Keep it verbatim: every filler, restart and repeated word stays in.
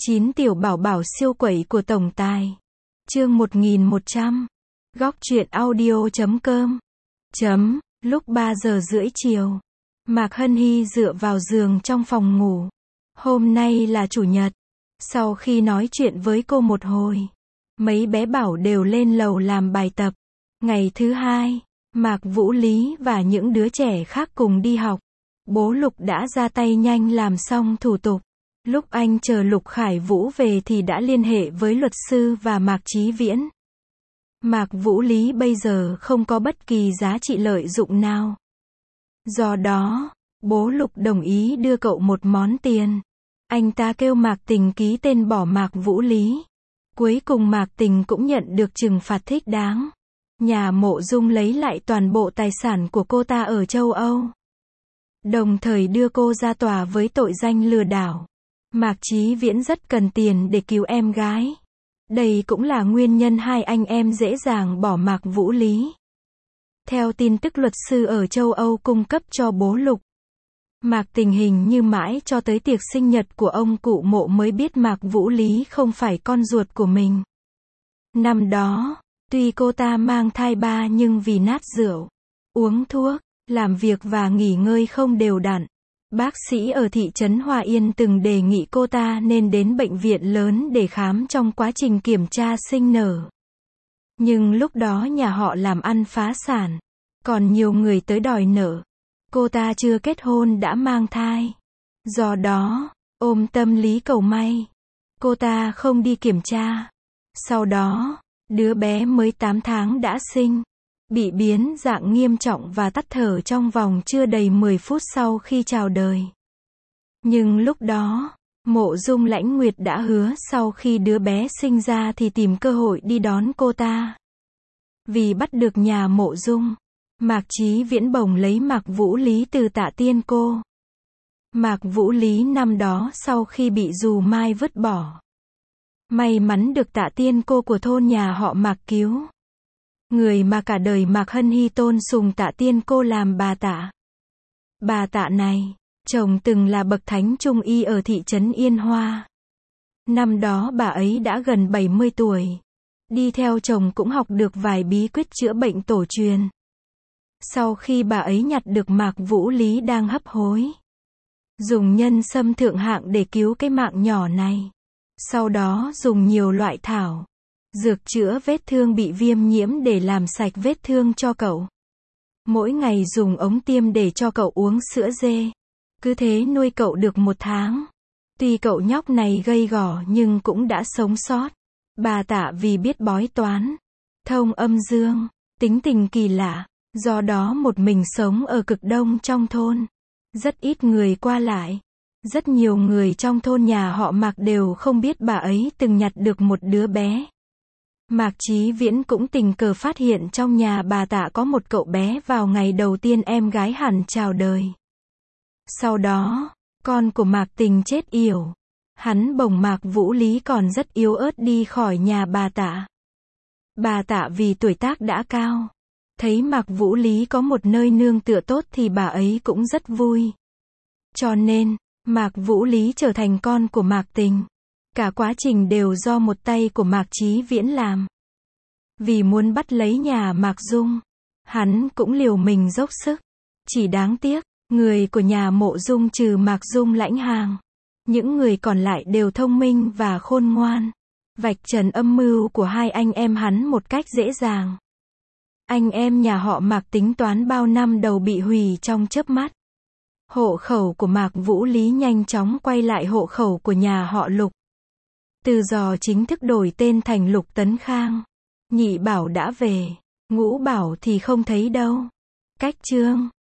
chín tiểu bảo bảo siêu quẩy của tổng tài. Chương một nghìn một trăm. Góc truyện audio chấm com. Chấm, lúc ba giờ rưỡi chiều. Mạc Hân Hy dựa vào giường trong phòng ngủ. Hôm nay là chủ nhật. Sau khi nói chuyện với cô một hồi, mấy bé bảo đều lên lầu làm bài tập. Ngày thứ hai, Mạc Vũ Lý và những đứa trẻ khác cùng đi học. Bố Lục đã ra tay nhanh làm xong thủ tục. Lúc anh chờ Lục Khải Vũ về thì đã liên hệ với luật sư và Mạc Chí Viễn. Mạc Vũ Lý bây giờ không có bất kỳ giá trị lợi dụng nào. Do đó, bố Lục đồng ý đưa cậu một món tiền. Anh ta kêu Mạc Tình ký tên bỏ Mạc Vũ Lý. Cuối cùng Mạc Tình cũng nhận được trừng phạt thích đáng. Nhà Mộ Dung lấy lại toàn bộ tài sản của cô ta ở châu Âu, đồng thời đưa cô ra tòa với tội danh lừa đảo. Mạc Chí Viễn rất cần tiền để cứu em gái. Đây cũng là nguyên nhân hai anh em dễ dàng bỏ Mạc Vũ Lý. Theo tin tức luật sư ở châu Âu cung cấp cho bố Lục, Mạc Tình hình như mãi cho tới tiệc sinh nhật của ông cụ Mộ mới biết Mạc Vũ Lý không phải con ruột của mình. Năm đó, tuy cô ta mang thai ba nhưng vì nát rượu, uống thuốc, làm việc và nghỉ ngơi không đều đặn, bác sĩ ở thị trấn Hòa Yên từng đề nghị cô ta nên đến bệnh viện lớn để khám trong quá trình kiểm tra sinh nở. Nhưng lúc đó nhà họ làm ăn phá sản, còn nhiều người tới đòi nợ. Cô ta chưa kết hôn đã mang thai. Do đó, ôm tâm lý cầu may, cô ta không đi kiểm tra. Sau đó, đứa bé mới tám tháng đã sinh, bị biến dạng nghiêm trọng và tắt thở trong vòng chưa đầy mười phút sau khi chào đời. Nhưng lúc đó, Mộ Dung Lãnh Nguyệt đã hứa sau khi đứa bé sinh ra thì tìm cơ hội đi đón cô ta. Vì bắt được nhà Mộ Dung, Mạc Chí Viễn bồng lấy Mạc Vũ Lý từ Tạ Tiên Cô. Mạc Vũ Lý năm đó sau khi bị dù mai vứt bỏ, may mắn được Tạ Tiên Cô của thôn nhà họ Mạc cứu. Người mà cả đời Mạc Hân Hy tôn sùng Tạ Tiên Cô làm bà Tạ. Bà Tạ này, chồng từng là bậc thánh trung y ở thị trấn Yên Hoa. Năm đó bà ấy đã gần bảy mươi tuổi. Đi theo chồng cũng học được vài bí quyết chữa bệnh tổ truyền. Sau khi bà ấy nhặt được Mạc Vũ Lý đang hấp hối, dùng nhân sâm thượng hạng để cứu cái mạng nhỏ này. Sau đó dùng nhiều loại thảo, dược chữa vết thương bị viêm nhiễm để làm sạch vết thương cho cậu. Mỗi ngày dùng ống tiêm để cho cậu uống sữa dê. Cứ thế nuôi cậu được một tháng. Tuy cậu nhóc này gầy gò nhưng cũng đã sống sót. Bà Tạ vì biết bói toán, thông âm dương, tính tình kỳ lạ, do đó một mình sống ở cực đông trong thôn. Rất ít người qua lại. Rất nhiều người trong thôn nhà họ Mạc đều không biết bà ấy từng nhặt được một đứa bé. Mạc Chí Viễn cũng tình cờ phát hiện trong nhà bà Tạ có một cậu bé vào ngày đầu tiên em gái Hàn chào đời. Sau đó, con của Mạc Tình chết yểu. Hắn bồng Mạc Vũ Lý còn rất yếu ớt đi khỏi nhà bà Tạ. Bà Tạ vì tuổi tác đã cao, thấy Mạc Vũ Lý có một nơi nương tựa tốt thì bà ấy cũng rất vui. Cho nên, Mạc Vũ Lý trở thành con của Mạc Tình. Cả quá trình đều do một tay của Mạc Chí Viễn làm. Vì muốn bắt lấy nhà Mạc Dung, hắn cũng liều mình dốc sức. Chỉ đáng tiếc, người của nhà Mộ Dung trừ Mạc Dung lãnh hàng. Những người còn lại đều thông minh và khôn ngoan. Vạch trần âm mưu của hai anh em hắn một cách dễ dàng. Anh em nhà họ Mạc tính toán bao năm đầu bị hủy trong chớp mắt. Hộ khẩu của Mạc Vũ Lý nhanh chóng quay lại hộ khẩu của nhà họ Lục. Từ Giò chính thức đổi tên thành Lục Tấn Khang. Nhị Bảo đã về, Ngũ Bảo thì không thấy đâu. Cách chương